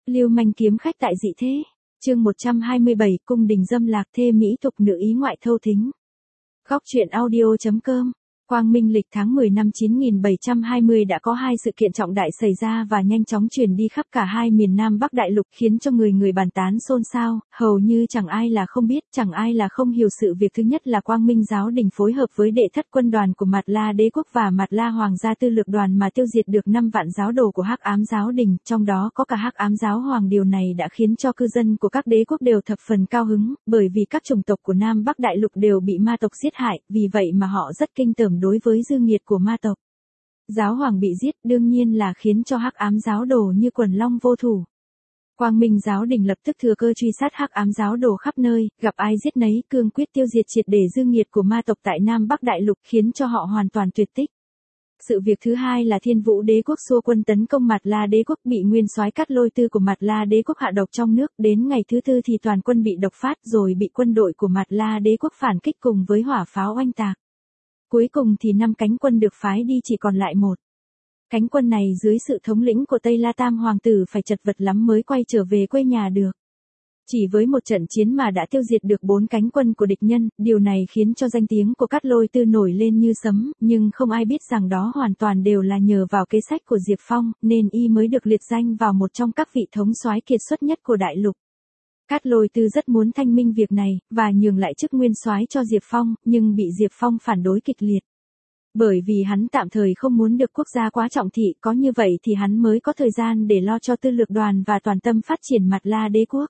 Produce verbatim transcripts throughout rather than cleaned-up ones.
Lưu manh kiếm khách tại dị thế. Chương một trăm hai mươi bảy, cung đình dâm lạc thê mỹ tục nữ ý ngoại thâu thính. Góc truyện audio chấm com. Quang Minh lịch tháng mười năm chín nghìn bảy trăm hai mươi đã có hai sự kiện trọng đại xảy ra và nhanh chóng truyền đi khắp cả hai miền Nam Bắc Đại Lục, khiến cho người người bàn tán xôn xao, hầu như chẳng ai là không biết, chẳng ai là không hiểu sự việc. Thứ nhất là Quang Minh giáo đình phối hợp với đệ thất quân đoàn của Mạt La đế quốc và Mạt La hoàng gia tư lược đoàn mà tiêu diệt được năm vạn giáo đồ của Hắc Ám giáo đình, trong đó có cả Hắc Ám giáo hoàng. Điều này đã khiến cho cư dân của các đế quốc đều thập phần cao hứng, bởi vì các chủng tộc của Nam Bắc Đại Lục đều bị ma tộc giết hại, vì vậy mà họ rất kinh tởm đối với dư nghiệt của ma tộc. Giáo hoàng bị giết đương nhiên là khiến cho Hắc Ám giáo đồ như quần long vô thủ. Quang Minh giáo đình lập tức thừa cơ truy sát Hắc Ám giáo đồ khắp nơi, gặp ai giết nấy, cương quyết tiêu diệt triệt để dư nghiệt của ma tộc tại Nam Bắc Đại Lục, khiến cho họ hoàn toàn tuyệt tích. Sự việc thứ hai là Thiên Vũ đế quốc xua quân tấn công Mạt La đế quốc, bị nguyên soái Cát Lôi Tư của Mạt La đế quốc hạ độc trong nước, đến ngày thứ tư thì toàn quân bị độc phát, rồi bị quân đội của Mạt La đế quốc phản kích cùng với hỏa pháo oanh tạc. Cuối cùng thì năm cánh quân được phái đi chỉ còn lại một. Cánh quân này dưới sự thống lĩnh của Tây La Tam hoàng tử phải chật vật lắm mới quay trở về quê nhà được. Chỉ với một trận chiến mà đã tiêu diệt được bốn cánh quân của địch nhân, điều này khiến cho danh tiếng của Cát Lôi Tư nổi lên như sấm, nhưng không ai biết rằng đó hoàn toàn đều là nhờ vào kế sách của Diệp Phong, nên y mới được liệt danh vào một trong các vị thống soái kiệt xuất nhất của đại lục. Cát Lôi Tư rất muốn thanh minh việc này, và nhường lại chức nguyên soái cho Diệp Phong, nhưng bị Diệp Phong phản đối kịch liệt. Bởi vì hắn tạm thời không muốn được quốc gia quá trọng thị, có như vậy thì hắn mới có thời gian để lo cho tư lược đoàn và toàn tâm phát triển Mạt La đế quốc.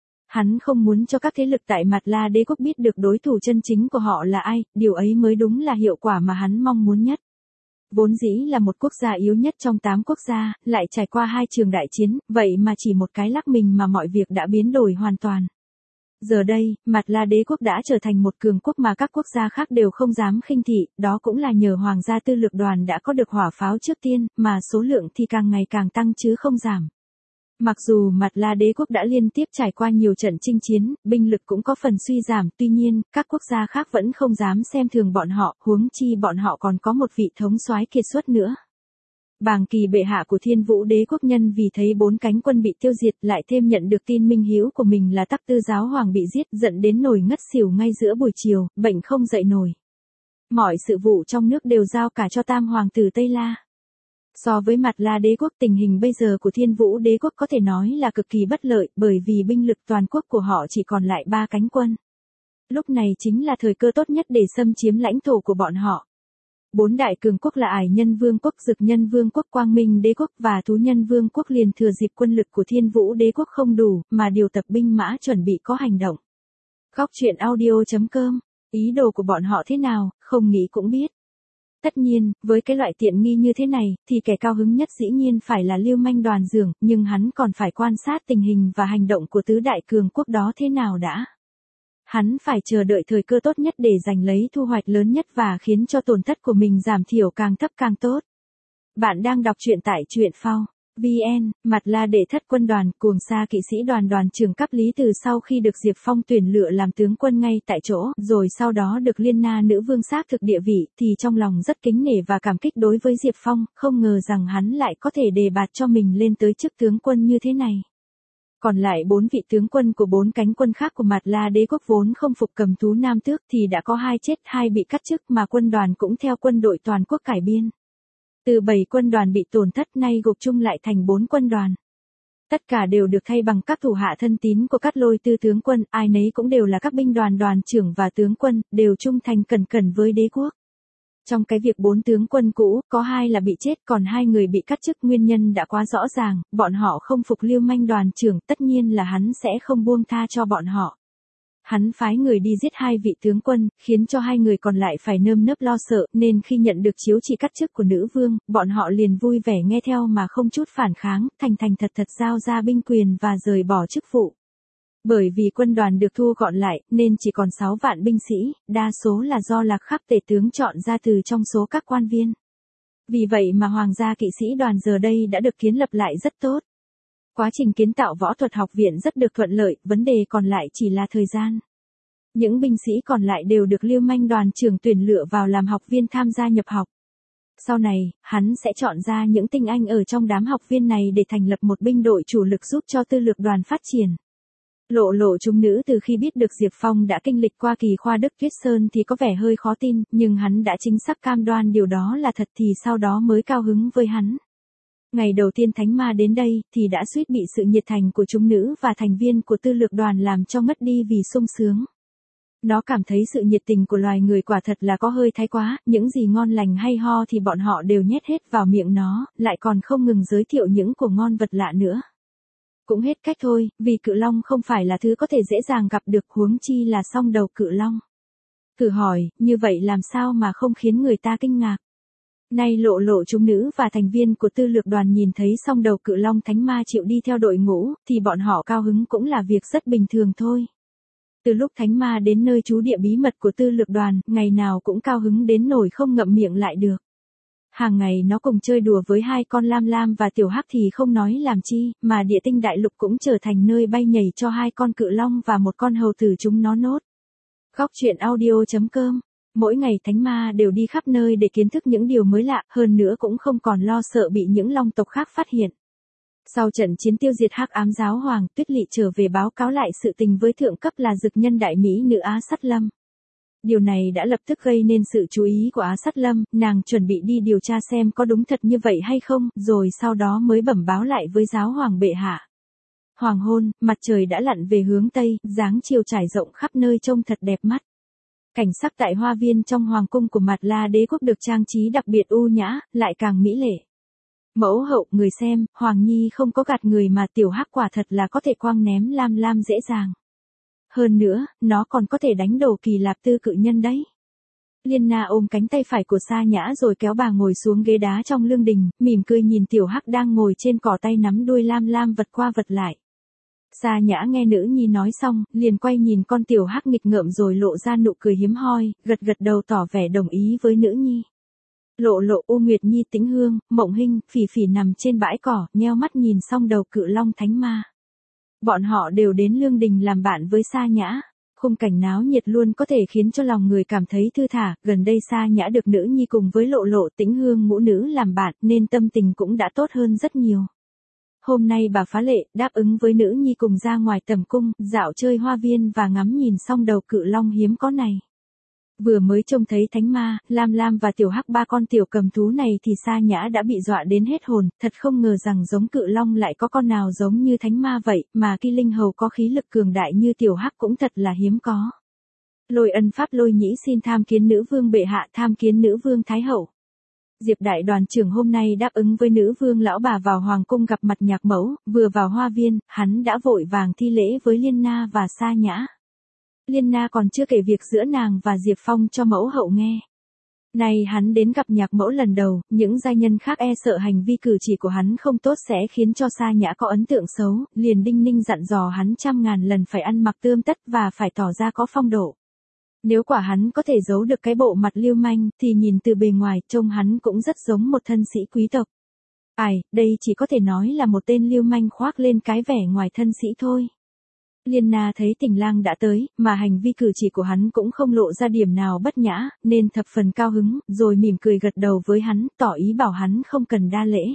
Hắn không muốn cho các thế lực tại Mạt La đế quốc biết được đối thủ chân chính của họ là ai, điều ấy mới đúng là hiệu quả mà hắn mong muốn nhất. Vốn dĩ là một quốc gia yếu nhất trong tám quốc gia, lại trải qua hai trường đại chiến, vậy mà chỉ một cái lắc mình mà mọi việc đã biến đổi hoàn toàn. Giờ đây, Mạt La đế quốc đã trở thành một cường quốc mà các quốc gia khác đều không dám khinh thị, đó cũng là nhờ hoàng gia tư lược đoàn đã có được hỏa pháo trước tiên, mà số lượng thì càng ngày càng tăng chứ không giảm. Mặc dù Mạt La đế quốc đã liên tiếp trải qua nhiều trận chinh chiến, binh lực cũng có phần suy giảm, tuy nhiên, các quốc gia khác vẫn không dám xem thường bọn họ, huống chi bọn họ còn có một vị thống soái kiệt xuất nữa. Bàng Kỳ bệ hạ của Thiên Vũ đế quốc nhân vì thấy bốn cánh quân bị tiêu diệt, lại thêm nhận được tin minh hữu của mình là Tắc Tư giáo hoàng bị giết, giận đến nổi ngất xỉu ngay giữa buổi chiều, bệnh không dậy nổi. Mọi sự vụ trong nước đều giao cả cho Tam hoàng tử Tây La. So với Mạt La đế quốc, tình hình bây giờ của Thiên Vũ đế quốc có thể nói là cực kỳ bất lợi, bởi vì binh lực toàn quốc của họ chỉ còn lại ba cánh quân. Lúc này chính là thời cơ tốt nhất để xâm chiếm lãnh thổ của bọn họ. Bốn đại cường quốc là Ải Nhân Vương quốc, Dực Nhân Vương quốc, Quang Minh đế quốc và Thú Nhân Vương quốc liền thừa dịp quân lực của Thiên Vũ đế quốc không đủ, mà điều tập binh mã chuẩn bị có hành động. Góc truyện audio chấm com. Ý đồ của bọn họ thế nào, không nghĩ cũng biết. Tất nhiên, với cái loại tiện nghi như thế này, thì kẻ cao hứng nhất dĩ nhiên phải là Lưu manh Đoàn Dường, nhưng hắn còn phải quan sát tình hình và hành động của tứ đại cường quốc đó thế nào đã. Hắn phải chờ đợi thời cơ tốt nhất để giành lấy thu hoạch lớn nhất và khiến cho tổn thất của mình giảm thiểu càng thấp càng tốt. Bạn đang đọc truyện tại truyện phao chấm vn. Mạt La đệ thất quân đoàn, Cuồng Sa kỵ sĩ đoàn đoàn trưởng cấp Lý Từ sau khi được Diệp Phong tuyển lựa làm tướng quân ngay tại chỗ, rồi sau đó được Liên Na nữ vương xác thực địa vị, thì trong lòng rất kính nể và cảm kích đối với Diệp Phong, không ngờ rằng hắn lại có thể đề bạt cho mình lên tới chức tướng quân như thế này. Còn lại bốn vị tướng quân của bốn cánh quân khác của Mạt La đế quốc vốn không phục cầm thú nam tước thì đã có hai chết, hai bị cắt chức, mà quân đoàn cũng theo quân đội toàn quốc cải biên. Từ bảy quân đoàn bị tổn thất nay gộp chung lại thành bốn quân đoàn. Tất cả đều được thay bằng các thủ hạ thân tín của Cát Lôi Tư tướng quân, ai nấy cũng đều là các binh đoàn đoàn trưởng và tướng quân, đều trung thành cẩn cẩn với đế quốc. Trong cái việc bốn tướng quân cũ, có hai là bị chết, còn hai người bị cắt chức, nguyên nhân đã quá rõ ràng, bọn họ không phục Lưu manh đoàn trưởng, tất nhiên là hắn sẽ không buông tha cho bọn họ. Hắn phái người đi giết hai vị tướng quân, khiến cho hai người còn lại phải nơm nớp lo sợ, nên khi nhận được chiếu chỉ cắt chức của nữ vương, bọn họ liền vui vẻ nghe theo mà không chút phản kháng, thành thành thật thật giao ra binh quyền và rời bỏ chức vụ. Bởi vì quân đoàn được thu gọn lại, nên chỉ còn sáu vạn binh sĩ, đa số là do Lạc Khắp tể tướng chọn ra từ trong số các quan viên. Vì vậy mà Hoàng gia kỵ sĩ đoàn giờ đây đã được kiến lập lại rất tốt. Quá trình kiến tạo võ thuật học viện rất được thuận lợi, vấn đề còn lại chỉ là thời gian. Những binh sĩ còn lại đều được Lưu manh đoàn trưởng tuyển lựa vào làm học viên tham gia nhập học. Sau này, hắn sẽ chọn ra những tinh anh ở trong đám học viên này để thành lập một binh đội chủ lực giúp cho tư lược đoàn phát triển. Lộ lộ chúng nữ từ khi biết được Diệp Phong đã kinh lịch qua kỳ khoa Đức Tuyết Sơn thì có vẻ hơi khó tin, nhưng hắn đã chính xác cam đoan điều đó là thật thì sau đó mới cao hứng với hắn. Ngày đầu tiên thánh ma đến đây thì đã suýt bị sự nhiệt thành của chúng nữ và thành viên của tư lược đoàn làm cho mất đi vì sung sướng. Nó cảm thấy sự nhiệt tình của loài người quả thật là có hơi thái quá, những gì ngon lành hay ho thì bọn họ đều nhét hết vào miệng nó, lại còn không ngừng giới thiệu những của ngon vật lạ nữa. Cũng hết cách thôi, vì cự long không phải là thứ có thể dễ dàng gặp được, huống chi là song đầu cự long. Thử hỏi, như vậy làm sao mà không khiến người ta kinh ngạc? Nay lộ lộ chúng nữ và thành viên của tư lược đoàn nhìn thấy song đầu cự long thánh ma chịu đi theo đội ngũ, thì bọn họ cao hứng cũng là việc rất bình thường thôi. Từ lúc thánh ma đến nơi trú địa bí mật của tư lược đoàn, ngày nào cũng cao hứng đến nỗi không ngậm miệng lại được. Hàng ngày nó cùng chơi đùa với hai con lam lam và tiểu hắc thì không nói làm chi, mà địa tinh đại lục cũng trở thành nơi bay nhảy cho hai con cự long và một con hầu tử chúng nó nốt. Góc truyện audio chấm com. Mỗi ngày thánh ma đều đi khắp nơi để kiến thức những điều mới lạ, hơn nữa cũng không còn lo sợ bị những long tộc khác phát hiện. Sau trận chiến tiêu diệt hắc ám giáo hoàng, Tuyết Lị trở về báo cáo lại sự tình với thượng cấp là dực nhân đại mỹ nữ Á Sắt Lâm. Điều này đã lập tức gây nên sự chú ý của Á Sắt Lâm, nàng chuẩn bị đi điều tra xem có đúng thật như vậy hay không, rồi sau đó mới bẩm báo lại với giáo hoàng bệ hạ. Hoàng hôn, mặt trời đã lặn về hướng tây, dáng chiều trải rộng khắp nơi trông thật đẹp mắt. Cảnh sắc tại hoa viên trong hoàng cung của Mạt La đế quốc được trang trí đặc biệt u nhã, lại càng mỹ lệ. Mẫu hậu, người xem, Hoàng Nhi không có gạt người mà tiểu hắc quả thật là có thể quăng ném lam lam dễ dàng. Hơn nữa, nó còn có thể đánh đổ Kỳ Lạp Tư cự nhân đấy. Liên Na ôm cánh tay phải của Sa Nhã rồi kéo bà ngồi xuống ghế đá trong lương đình, mỉm cười nhìn tiểu hắc đang ngồi trên cỏ tay nắm đuôi lam lam vật qua vật lại. Sa Nhã nghe nữ nhi nói xong, liền quay nhìn con tiểu hắc nghịch ngợm rồi lộ ra nụ cười hiếm hoi, gật gật đầu tỏ vẻ đồng ý với nữ nhi. Lộ lộ, U Nguyệt Nhi, Tĩnh Hương, Mộng Hinh, Phỉ Phỉ nằm trên bãi cỏ, nheo mắt nhìn song đầu cự long thánh ma. Bọn họ đều đến lương đình làm bạn với Sa Nhã. Khung cảnh náo nhiệt luôn có thể khiến cho lòng người cảm thấy thư thả, gần đây Sa Nhã được nữ nhi cùng với Lộ lộ, Tĩnh Hương ngũ nữ làm bạn nên tâm tình cũng đã tốt hơn rất nhiều. Hôm nay bà phá lệ, đáp ứng với nữ nhi cùng ra ngoài tầm cung, dạo chơi hoa viên và ngắm nhìn song đầu cự long hiếm có này. Vừa mới trông thấy thánh ma, Lam Lam và tiểu hắc ba con tiểu cầm thú này thì Sa Nhã đã bị dọa đến hết hồn, thật không ngờ rằng giống cự long lại có con nào giống như thánh ma vậy, mà Ki Linh Hầu có khí lực cường đại như tiểu hắc cũng thật là hiếm có. Lôi Ân Pháp Lôi Nhĩ xin tham kiến nữ vương bệ hạ, tham kiến nữ vương thái hậu. Diệp đại đoàn trưởng hôm nay đáp ứng với nữ vương lão bà vào hoàng cung gặp mặt nhạc mẫu, vừa vào hoa viên, hắn đã vội vàng thi lễ với Liên Na và Sa Nhã. Liên Na còn chưa kể việc giữa nàng và Diệp Phong cho mẫu hậu nghe. Nay hắn đến gặp nhạc mẫu lần đầu, những giai nhân khác e sợ hành vi cử chỉ của hắn không tốt sẽ khiến cho Sa Nhã có ấn tượng xấu, liền đinh ninh dặn dò hắn trăm ngàn lần phải ăn mặc tươm tất và phải tỏ ra có phong độ. Nếu quả hắn có thể giấu được cái bộ mặt lưu manh, thì nhìn từ bề ngoài, trông hắn cũng rất giống một thân sĩ quý tộc. Ai, đây chỉ có thể nói là một tên lưu manh khoác lên cái vẻ ngoài thân sĩ thôi. Liên Na thấy Tình Lang đã tới, mà hành vi cử chỉ của hắn cũng không lộ ra điểm nào bất nhã, nên thập phần cao hứng, rồi mỉm cười gật đầu với hắn, tỏ ý bảo hắn không cần đa lễ.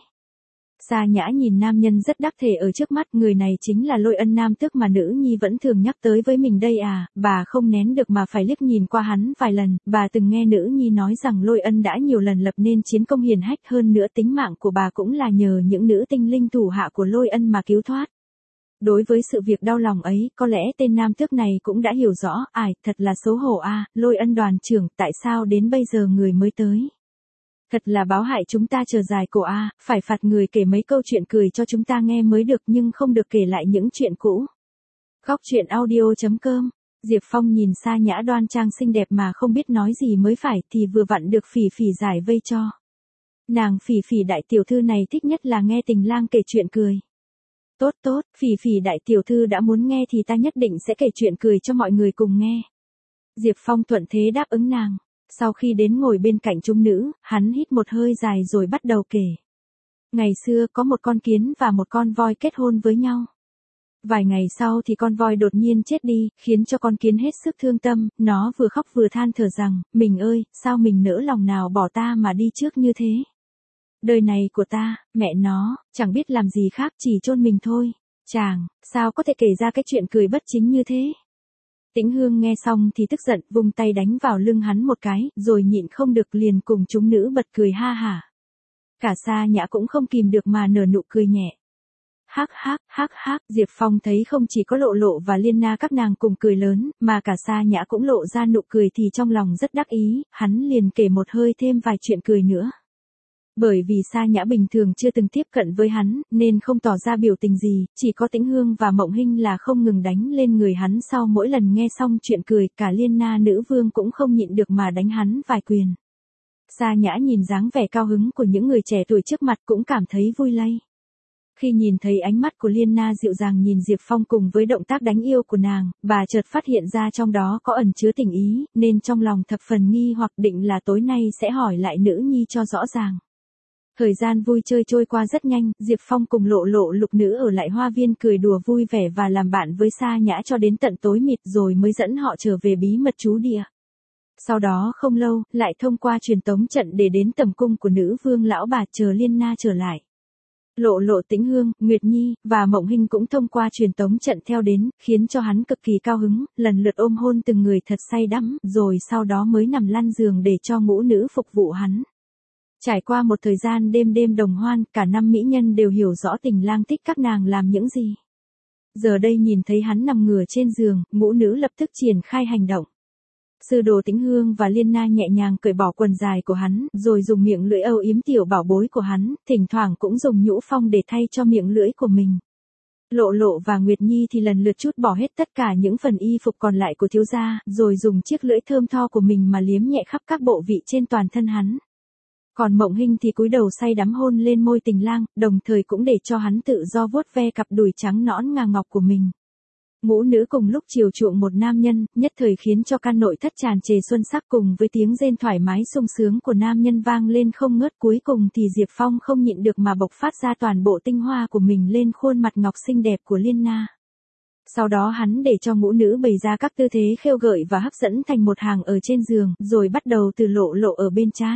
Sa Nhã nhìn nam nhân rất đắc thể ở trước mắt, người này chính là Lôi Ân nam tước mà nữ nhi vẫn thường nhắc tới với mình đây à, bà không nén được mà phải liếc nhìn qua hắn vài lần, bà từng nghe nữ nhi nói rằng Lôi Ân đã nhiều lần lập nên chiến công hiển hách, hơn nữa tính mạng của bà cũng là nhờ những nữ tinh linh thủ hạ của Lôi Ân mà cứu thoát. Đối với sự việc đau lòng ấy, có lẽ tên nam tước này cũng đã hiểu rõ, ải, thật là xấu hổ a, Lôi Ân đoàn trưởng, tại sao đến bây giờ người mới tới? Thật là báo hại chúng ta chờ dài cổ a, phải phạt người kể mấy câu chuyện cười cho chúng ta nghe mới được nhưng không được kể lại những chuyện cũ. Góc truyện audio chấm com. Diệp Phong nhìn Sa Nhã đoan trang xinh đẹp mà không biết nói gì mới phải thì vừa vặn được Phỉ Phỉ giải vây cho. Nàng Phỉ Phỉ đại tiểu thư này thích nhất là nghe Tình Lang kể chuyện cười. Tốt tốt, Phỉ Phỉ đại tiểu thư đã muốn nghe thì ta nhất định sẽ kể chuyện cười cho mọi người cùng nghe. Diệp Phong thuận thế đáp ứng nàng. Sau khi đến ngồi bên cạnh chúng nữ, hắn hít một hơi dài rồi bắt đầu kể. Ngày xưa có một con kiến và một con voi kết hôn với nhau. Vài ngày sau thì con voi đột nhiên chết đi, khiến cho con kiến hết sức thương tâm, nó vừa khóc vừa than thở rằng, mình ơi, sao mình nỡ lòng nào bỏ ta mà đi trước như thế. Đời này của ta, mẹ nó, chẳng biết làm gì khác chỉ chôn mình thôi. Chàng, sao có thể kể ra cái chuyện cười bất chính như thế? Tĩnh Hương nghe xong thì tức giận, vung tay đánh vào lưng hắn một cái, rồi nhịn không được liền cùng chúng nữ bật cười ha hả. Cả Sa Nhã cũng không kìm được mà nở nụ cười nhẹ. Hắc hắc, hắc hắc, Diệp Phong thấy không chỉ có Lộ Lộ và Liên Na các nàng cùng cười lớn, mà cả Sa Nhã cũng lộ ra nụ cười thì trong lòng rất đắc ý, hắn liền kể một hơi thêm vài chuyện cười nữa. Bởi vì Sa Nhã bình thường chưa từng tiếp cận với hắn, nên không tỏ ra biểu tình gì, chỉ có Tĩnh Hương và Mộng Hinh là không ngừng đánh lên người hắn sau mỗi lần nghe xong chuyện cười, cả Liên Na nữ vương cũng không nhịn được mà đánh hắn vài quyền. Sa Nhã nhìn dáng vẻ cao hứng của những người trẻ tuổi trước mặt cũng cảm thấy vui lây. Khi nhìn thấy ánh mắt của Liên Na dịu dàng nhìn Diệp Phong cùng với động tác đánh yêu của nàng, bà chợt phát hiện ra trong đó có ẩn chứa tình ý, nên trong lòng thập phần nghi hoặc định là tối nay sẽ hỏi lại nữ nhi cho rõ ràng. Thời gian vui chơi trôi qua rất nhanh, Diệp Phong cùng Lộ Lộ lục nữ ở lại hoa viên cười đùa vui vẻ và làm bạn với Sa Nhã cho đến tận tối mịt rồi mới dẫn họ trở về bí mật trú địa. Sau đó không lâu, lại thông qua truyền tống trận để đến tầm cung của nữ vương lão bà chờ Liên Na trở lại. Lộ Lộ, Tĩnh Hương, Nguyệt Nhi, và Mộng Hinh cũng thông qua truyền tống trận theo đến, khiến cho hắn cực kỳ cao hứng, lần lượt ôm hôn từng người thật say đắm, rồi sau đó mới nằm lăn giường để cho ngũ nữ phục vụ hắn. Trải qua một thời gian đêm đêm đồng hoan, cả năm mỹ nhân đều hiểu rõ tình lang thích các nàng làm những gì. Giờ đây nhìn thấy hắn nằm ngửa trên giường, ngũ nữ lập tức triển khai hành động. Sư đồ Tĩnh Hương và Liên Na nhẹ nhàng cởi bỏ quần dài của hắn, rồi dùng miệng lưỡi âu yếm tiểu bảo bối của hắn, thỉnh thoảng cũng dùng nhũ phong để thay cho miệng lưỡi của mình. Lộ Lộ và Nguyệt Nhi thì lần lượt chút bỏ hết tất cả những phần y phục còn lại của thiếu gia, rồi dùng chiếc lưỡi thơm tho của mình mà liếm nhẹ khắp các bộ vị trên toàn thân hắn. Còn Mộng Hinh thì cúi đầu say đắm hôn lên môi tình lang, đồng thời cũng để cho hắn tự do vuốt ve cặp đùi trắng nõn ngà ngọc của mình. Ngũ nữ cùng lúc chiều chuộng một nam nhân, nhất thời khiến cho căn nội thất tràn trề xuân sắc cùng với tiếng rên thoải mái sung sướng của nam nhân vang lên không ngớt. Cuối cùng thì Diệp Phong không nhịn được mà bộc phát ra toàn bộ tinh hoa của mình lên khuôn mặt ngọc xinh đẹp của Liên Na. Sau đó hắn để cho ngũ nữ bày ra các tư thế khêu gợi và hấp dẫn thành một hàng ở trên giường, rồi bắt đầu từ Lộ Lộ ở bên trái.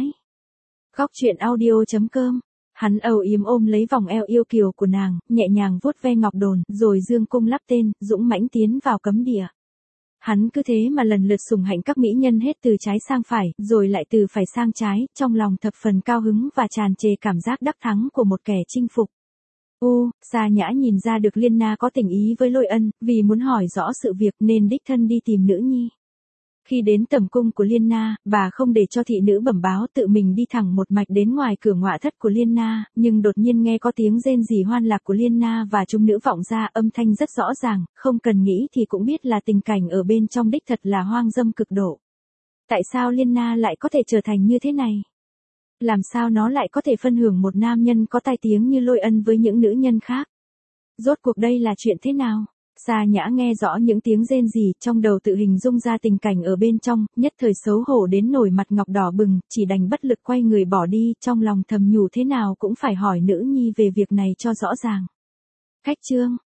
Góc truyện audio chấm com. Hắn âu yếm ôm lấy vòng eo yêu kiều của nàng, nhẹ nhàng vuốt ve ngọc đồn, rồi dương cung lắp tên, dũng mãnh tiến vào cấm địa. Hắn cứ thế mà lần lượt sủng hạnh các mỹ nhân hết từ trái sang phải, rồi lại từ phải sang trái, trong lòng thập phần cao hứng và tràn trề cảm giác đắc thắng của một kẻ chinh phục. U, Sa Nhã nhìn ra được Liên Na có tình ý với Lôi Ân, vì muốn hỏi rõ sự việc nên đích thân đi tìm nữ nhi. Khi đến tầm cung của Liên Na, bà không để cho thị nữ bẩm báo, tự mình đi thẳng một mạch đến ngoài cửa ngọa thất của Liên Na, nhưng đột nhiên nghe có tiếng rên rỉ hoan lạc của Liên Na và chúng nữ vọng ra, âm thanh rất rõ ràng, không cần nghĩ thì cũng biết là tình cảnh ở bên trong đích thật là hoang dâm cực độ. Tại sao Liên Na lại có thể trở thành như thế này? Làm sao nó lại có thể phân hưởng một nam nhân có tai tiếng như Lôi Ân với những nữ nhân khác? Rốt cuộc đây là chuyện thế nào? Sa Nhã nghe rõ những tiếng rên rỉ, trong đầu tự hình dung ra tình cảnh ở bên trong, nhất thời xấu hổ đến nổi mặt ngọc đỏ bừng, chỉ đành bất lực quay người bỏ đi, trong lòng thầm nhủ thế nào cũng phải hỏi nữ nhi về việc này cho rõ ràng. Cách chương